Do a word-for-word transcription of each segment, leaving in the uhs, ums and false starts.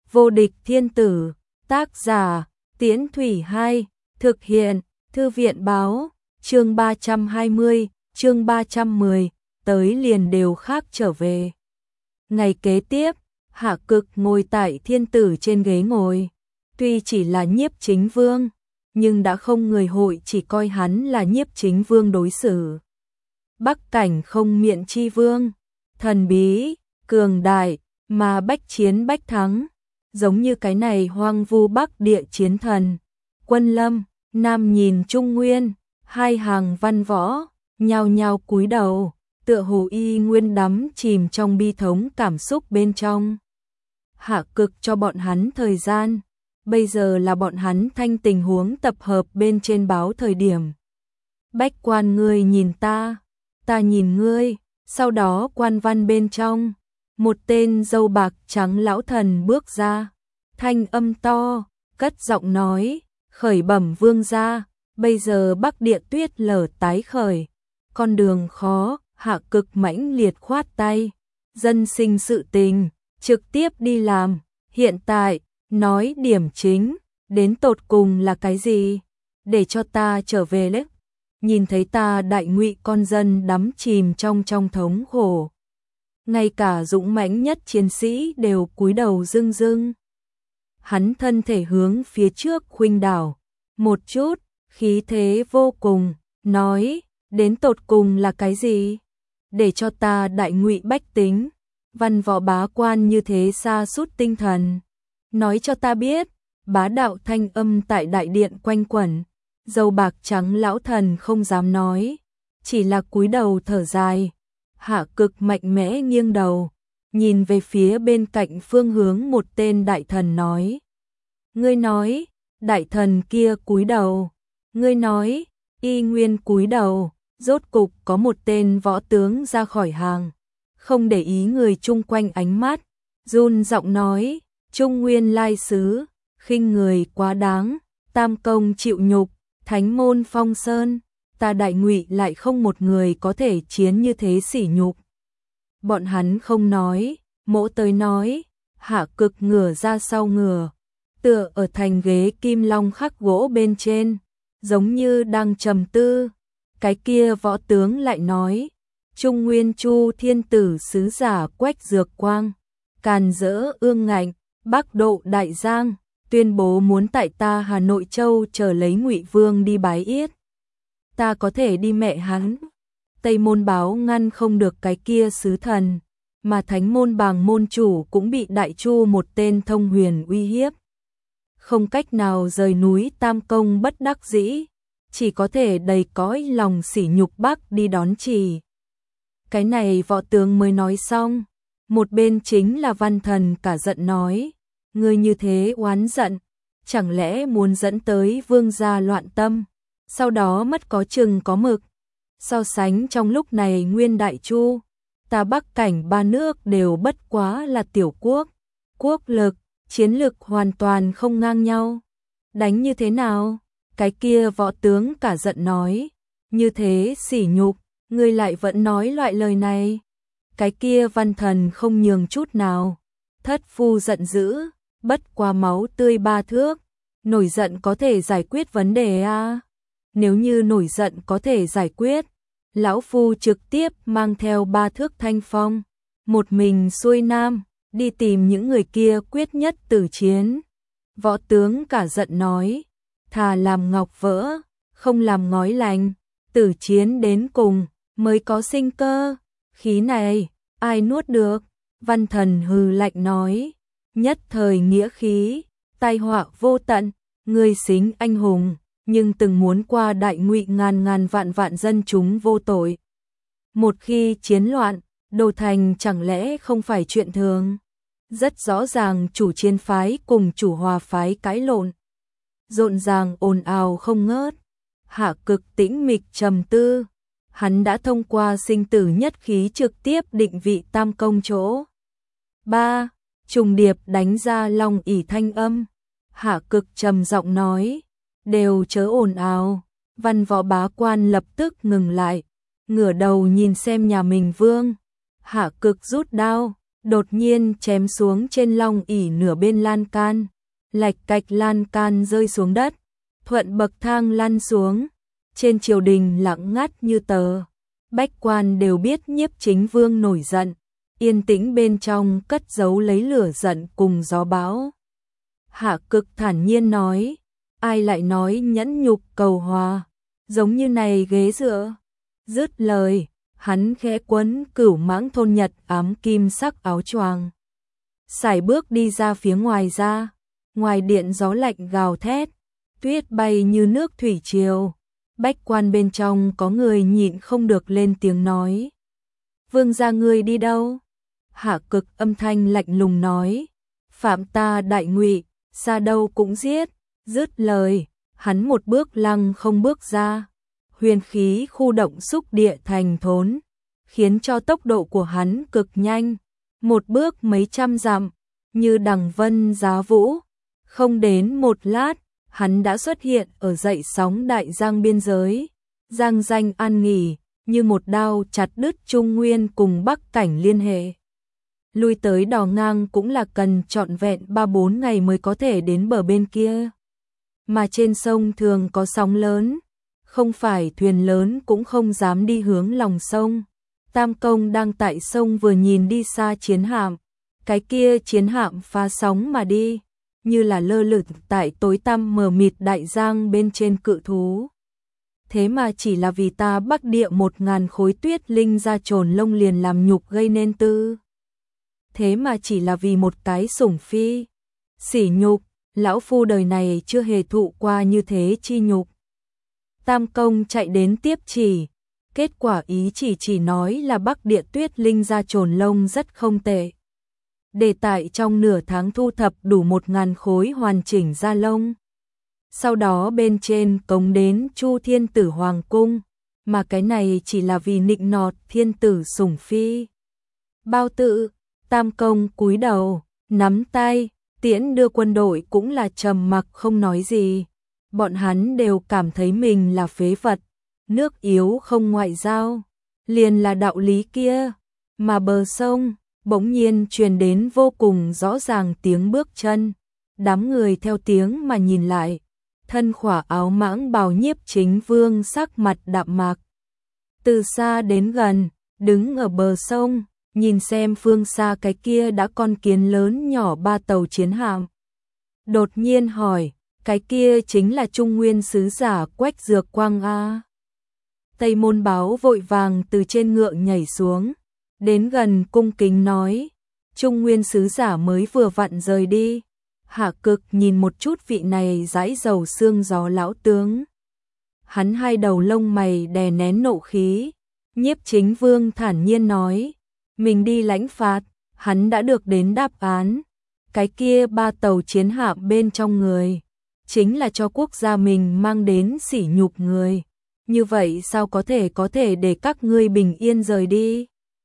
Vô địch thiên tử, tác giả, Tiễn Thủy hai, thực hiện, Thư viện báo, chương ba trăm hai mươi, chương ba trăm mười, tới liền đều khác trở về. Ngày kế tiếp, Hạ Cực ngồi tại thiên tử trên ghế ngồi, tuy chỉ là nhiếp chính vương, nhưng đã không người hội chỉ coi hắn là nhiếp chính vương đối xử. Bắc cảnh không miện chi vương, thần bí, cường đại, mà bách chiến bách thắng, giống như cái này hoang vu bắc địa chiến thần. Quân Lâm, Nam nhìn Trung Nguyên, hai hàng văn võ, nhao nhao cúi đầu, tựa hồ y nguyên đắm chìm trong bi thống cảm xúc bên trong. Hạ Cực cho bọn hắn thời gian, bây giờ là bọn hắn thanh tình huống tập hợp bên trên báo thời điểm. Bách quan ngươi nhìn ta, ta nhìn ngươi, sau đó quan văn bên trong, một tên râu bạc trắng lão thần bước ra, thanh âm to, cất giọng nói, khởi bẩm vương gia, bây giờ Bắc địa tuyết lở tái khởi, con đường khó. Hạ Cực mãnh liệt khoát tay, dân sinh sự tình, trực tiếp đi làm, hiện tại, nói điểm chính, đến tột cùng là cái gì, để cho ta trở về lấy. Nhìn thấy ta đại ngụy con dân đắm chìm trong trong thống khổ. Ngay cả dũng mãnh nhất chiến sĩ đều cúi đầu rưng rưng. Hắn thân thể hướng phía trước khuynh đảo, một chút, khí thế vô cùng, nói, đến tột cùng là cái gì? Để cho ta đại ngụy bách tính, văn võ bá quan như thế sa sút tinh thần. Nói cho ta biết, bá đạo thanh âm tại đại điện quanh quẩn, dâu bạc trắng lão thần không dám nói, chỉ là cúi đầu thở dài. Hạ Cực mạnh mẽ nghiêng đầu, nhìn về phía bên cạnh phương hướng một tên đại thần nói. Ngươi nói, đại thần kia cúi đầu, ngươi nói, y nguyên cúi đầu. Rốt cục có một tên võ tướng ra khỏi hàng, không để ý người chung quanh ánh mắt, run giọng nói, Trung Nguyên lai sứ, khinh người quá đáng, tam công chịu nhục, thánh môn phong sơn, ta đại ngụy lại không một người có thể chiến như thế sỉ nhục. Bọn hắn không nói, mỗ tới nói, Hạ Cực ngửa ra sau ngửa, tựa ở thành ghế kim long khắc gỗ bên trên, giống như đang trầm tư. Cái kia võ tướng lại nói, Trung Nguyên Chu thiên tử sứ giả Quách Dược Quang, càn rỡ ương ngạnh, Bắc độ Đại Giang, tuyên bố muốn tại ta Hà Nội Châu chờ lấy Ngụy Vương đi bái yết. Ta có thể đi mẹ hắn. Tây môn báo ngăn không được cái kia sứ thần, mà thánh môn bàng môn chủ cũng bị Đại Chu một tên thông huyền uy hiếp. Không cách nào rời núi Tam Công bất đắc dĩ. Chỉ có thể đầy cõi lòng sỉ nhục Bắc đi đón chỉ. Cái này võ tướng mới nói xong, một bên chính là văn thần cả giận nói, ngươi như thế oán giận, chẳng lẽ muốn dẫn tới vương gia loạn tâm, sau đó mất có chừng có mực. So sánh trong lúc này Nguyên Đại Chu, ta Bắc cảnh ba nước đều bất quá là tiểu quốc, quốc lực, chiến lực hoàn toàn không ngang nhau. Đánh như thế nào? Cái kia võ tướng cả giận nói, như thế sỉ nhục, ngươi lại vẫn nói loại lời này. Cái kia văn thần không nhường chút nào, thất phu giận dữ, bất qua máu tươi ba thước, nổi giận có thể giải quyết vấn đề à? Nếu như nổi giận có thể giải quyết, lão phu trực tiếp mang theo ba thước thanh phong, một mình xuôi nam, đi tìm những người kia quyết nhất tử chiến. Võ tướng cả giận nói, thà làm ngọc vỡ, không làm ngói lành, tử chiến đến cùng, mới có sinh cơ, khí này, ai nuốt được, văn thần hừ lạnh nói, nhất thời nghĩa khí, tai họa vô tận, ngươi xính anh hùng, nhưng từng muốn qua đại ngụy ngàn ngàn vạn vạn dân chúng vô tội. Một khi chiến loạn, đổ thành chẳng lẽ không phải chuyện thường, rất rõ ràng chủ chiến phái cùng chủ hòa phái cãi lộn. Rộn ràng ồn ào không ngớt. Hạ Cực tĩnh mịch trầm tư, hắn đã thông qua sinh tử nhất khí trực tiếp định vị tam công chỗ. ba. Trùng điệp đánh ra long ỷ thanh âm. Hạ Cực trầm giọng nói, đều chớ ồn ào. Văn võ bá quan lập tức ngừng lại, ngửa đầu nhìn xem nhà mình vương. Hạ Cực rút đao, đột nhiên chém xuống trên long ỷ nửa bên lan can, lạch cạch lan can rơi xuống đất, thuận bậc thang lăn xuống, trên triều đình lặng ngắt như tờ. Bách quan đều biết Nhiếp Chính Vương nổi giận, yên tĩnh bên trong cất giấu lấy lửa giận cùng gió bão. Hạ Cực thản nhiên nói, ai lại nói nhẫn nhục cầu hòa, giống như này ghế dựa. Dứt lời, hắn khẽ quấn Cửu Mãng thôn Nhật ám kim sắc áo choàng, sải bước đi ra phía ngoài ra. Ngoài điện gió lạnh gào thét, tuyết bay như nước thủy triều. Bách quan bên trong có người nhịn không được lên tiếng nói, vương gia ngươi đi đâu? Hạ Cực âm thanh lạnh lùng nói, phạm ta đại ngụy, xa đâu cũng giết. Dứt lời, hắn một bước lăng không bước ra, huyền khí khu động xúc địa thành thốn, khiến cho tốc độ của hắn cực nhanh, một bước mấy trăm dặm, như đằng vân giá vũ. Không đến một lát, hắn đã xuất hiện ở dậy sóng đại giang biên giới, giang danh an nghỉ, như một đao chặt đứt Trung Nguyên cùng Bắc cảnh liên hệ. Lui tới đò ngang cũng là cần trọn vẹn ba bốn ngày mới có thể đến bờ bên kia. Mà trên sông thường có sóng lớn, không phải thuyền lớn cũng không dám đi hướng lòng sông. Tam Công đang tại sông vừa nhìn đi xa chiến hạm, cái kia chiến hạm phá sóng mà đi, như là lơ lửng tại tối tăm mờ mịt đại giang bên trên cự thú. Thế mà chỉ là vì ta Bắc địa một ngàn khối tuyết linh ra trồn lông liền làm nhục gây nên tư. Thế mà chỉ là vì một cái sủng phi. Sỉ nhục, lão phu đời này chưa hề thụ qua như thế chi nhục. Tam Công chạy đến tiếp chỉ, kết quả ý chỉ chỉ nói là Bắc địa tuyết linh ra trồn lông rất không tệ. Để tại trong nửa tháng thu thập đủ một ngàn khối hoàn chỉnh da lông. Sau đó bên trên cống đến Chu Thiên Tử Hoàng Cung, mà cái này chỉ là vì nịnh nọt thiên tử sủng phi. Bao Tự, Tam Công cúi đầu, nắm tay, tiễn đưa quân đội cũng là trầm mặc không nói gì. Bọn hắn đều cảm thấy mình là phế vật, nước yếu không ngoại giao, liền là đạo lý kia. Mà bờ sông, bỗng nhiên truyền đến vô cùng rõ ràng tiếng bước chân. Đám người theo tiếng mà nhìn lại, thân khỏa áo mãng bào Nhiếp Chính Vương sắc mặt đạm mạc. Từ xa đến gần, đứng ở bờ sông, nhìn xem phương xa cái kia đã con kiến lớn nhỏ ba tàu chiến hạm. Đột nhiên hỏi, cái kia chính là Trung Nguyên sứ giả Quách Dược Quang a? Tây Môn Báo vội vàng từ trên ngựa nhảy xuống, đến gần cung kính nói, Trung Nguyên sứ giả mới vừa vặn rời đi. Hạ Cực nhìn một chút vị này dãi dầu xương gió lão tướng. Hắn hai đầu lông mày đè nén nộ khí. Nhiếp Chính Vương thản nhiên nói, mình đi lãnh phạt, hắn đã được đến đáp án. Cái kia ba tàu chiến hạm bên trong người, chính là cho quốc gia mình mang đến sỉ nhục người. Như vậy sao có thể có thể để các ngươi bình yên rời đi?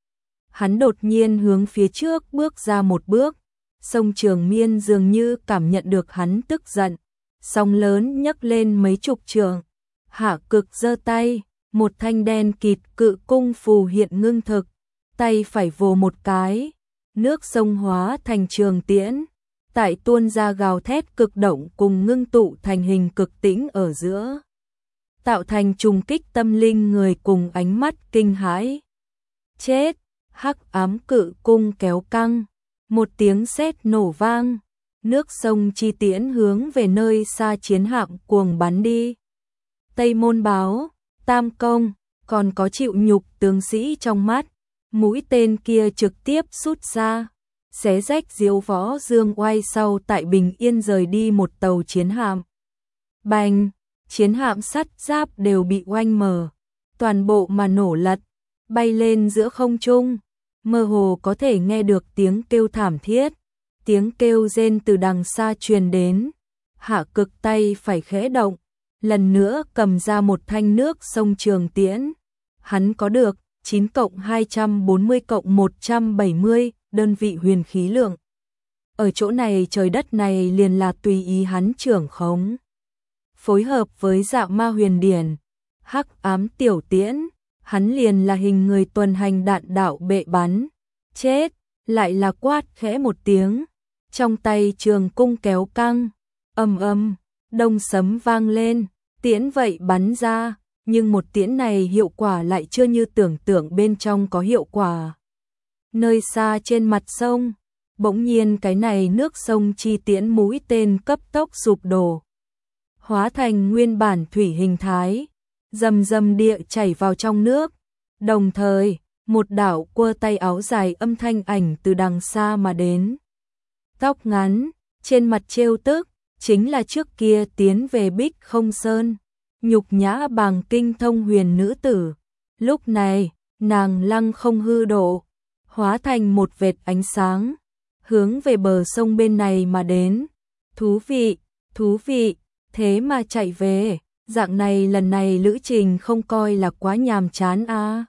Hắn đột nhiên hướng phía trước bước ra một bước. Sông Trường Miên dường như cảm nhận được hắn tức giận, sóng lớn nhấc lên mấy chục trượng. Hạ Cực giơ tay, một thanh đen kịt cự cung phù hiện ngưng thực, tay phải vồ một cái, nước sông hóa thành trường tiễn, tại tuôn ra gào thét cực động cùng ngưng tụ thành hình cực tĩnh ở giữa, tạo thành trùng kích tâm linh người cùng ánh mắt kinh hãi. Chết! Hắc ám cự cung kéo căng, một tiếng sét nổ vang, nước sông chi tiễn hướng về nơi xa chiến hạm cuồng bắn đi. Tây Môn Báo, Tam Công, còn có chịu nhục tướng sĩ trong mắt, mũi tên kia trực tiếp sút ra, xé rách diếu võ dương oai sau tại bình yên rời đi một tàu chiến hạm. Bành, chiến hạm sắt giáp đều bị oanh mở, toàn bộ mà nổ lật, bay lên giữa không trung. Mơ hồ có thể nghe được tiếng kêu thảm thiết, tiếng kêu rên từ đằng xa truyền đến. Hạ Cực tay phải khẽ động, lần nữa cầm ra một thanh nước sông trường tiễn. Hắn có được chín cộng hai trăm bốn mươi cộng một trăm bảy mươi đơn vị huyền khí lượng. Ở chỗ này trời đất này liền là tùy ý hắn trưởng khống. Phối hợp với Dạ Ma Huyền Điển, Hắc Ám Tiểu Tiễn, hắn liền là hình người tuần hành đạn đạo bệ bắn. Chết! lại là quát khẽ một tiếng, trong tay trường cung kéo căng, ầm ầm, đông sấm vang lên, tiễn vậy bắn ra, nhưng một tiễn này hiệu quả lại chưa như tưởng tượng bên trong có hiệu quả. Nơi xa trên mặt sông, bỗng nhiên cái này nước sông chi tiễn mũi tên cấp tốc sụp đổ, hóa thành nguyên bản thủy hình thái, rầm rầm địa chảy vào trong nước, đồng thời, một đạo quơ tay áo dài âm thanh ảnh từ đằng xa mà đến. Tóc ngắn, trên mặt trêu tức, chính là trước kia tiến về Bích Không Sơn, nhục nhã bàng kinh thông huyền nữ tử. Lúc này, nàng lăng không hư độ, hóa thành một vệt ánh sáng, hướng về bờ sông bên này mà đến. Thú vị, thú vị, thế mà chạy về, dạng này lần này lữ trình không coi là quá nhàm chán a. À.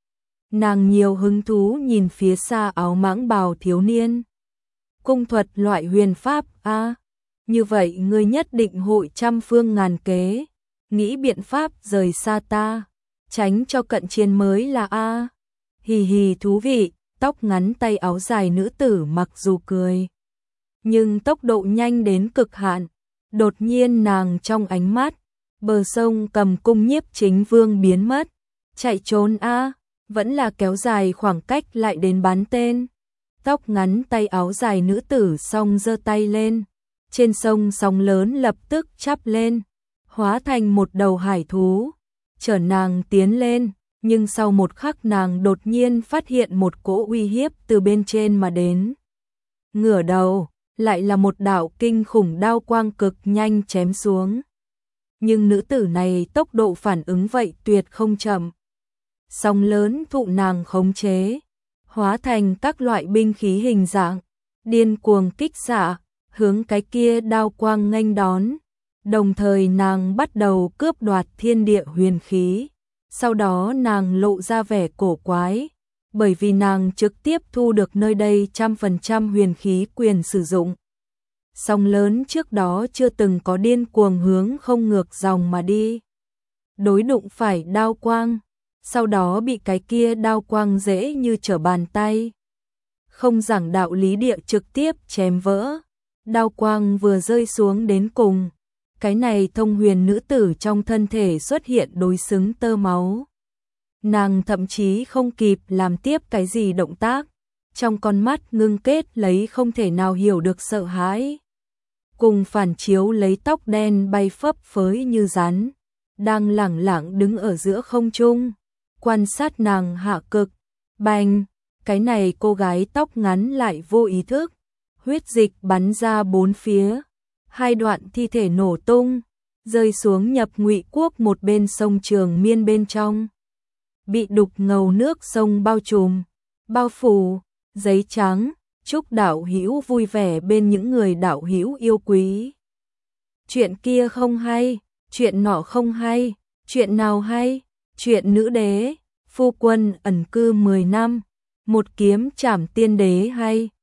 Nàng nhiều hứng thú nhìn phía xa áo mãng bào thiếu niên. Cung thuật loại huyền pháp a, à. Như vậy ngươi nhất định hội trăm phương ngàn kế, nghĩ biện pháp rời xa ta, tránh cho cận chiến mới là a. À. Hì hì thú vị, tóc ngắn tay áo dài nữ tử mặc dù cười, nhưng tốc độ nhanh đến cực hạn. Đột nhiên nàng trong ánh mắt, bờ sông cầm cung Nhiếp Chính Vương biến mất, chạy trốn a, à, vẫn là kéo dài khoảng cách lại đến bắn tên. Tóc ngắn tay áo dài nữ tử song giơ tay lên, trên sông sóng lớn lập tức chắp lên, hóa thành một đầu hải thú, chở nàng tiến lên, nhưng sau một khắc nàng đột nhiên phát hiện một cỗ uy hiếp từ bên trên mà đến. Ngửa đầu, lại là một đạo kinh khủng đao quang cực nhanh chém xuống. Nhưng nữ tử này tốc độ phản ứng vậy tuyệt không chậm. Sóng lớn thụ nàng khống chế, hóa thành các loại binh khí hình dạng, điên cuồng kích xạ, hướng cái kia đao quang nghênh đón. Đồng thời nàng bắt đầu cướp đoạt thiên địa huyền khí. Sau đó nàng lộ ra vẻ cổ quái, bởi vì nàng trực tiếp thu được nơi đây trăm phần trăm huyền khí quyền sử dụng. Sóng lớn trước đó chưa từng có điên cuồng hướng không ngược dòng mà đi. Đối đụng phải đao quang, sau đó bị cái kia đao quang dễ như trở bàn tay. Không giảng đạo lý địa trực tiếp chém vỡ. Đao quang vừa rơi xuống đến cùng, cái này thông huyền nữ tử trong thân thể xuất hiện đối xứng tơ máu. Nàng thậm chí không kịp làm tiếp cái gì động tác, trong con mắt ngưng kết lấy không thể nào hiểu được sợ hãi. Cùng phản chiếu lấy tóc đen bay phấp phới như rắn, đang lẳng lặng đứng ở giữa không trung, quan sát nàng hạ cực. Bành, cái này cô gái tóc ngắn lại vô ý thức, huyết dịch bắn ra bốn phía, hai đoạn thi thể nổ tung, rơi xuống nhập Ngụy Quốc một bên sông Trường Miên bên trong. Bị đục ngầu nước sông bao trùm, bao phủ, giấy trắng, chúc đạo hữu vui vẻ bên những người đạo hữu yêu quý. Chuyện kia không hay, chuyện nọ không hay, chuyện nào hay, chuyện nữ đế, phu quân ẩn cư mười năm, một kiếm trảm tiên đế hay.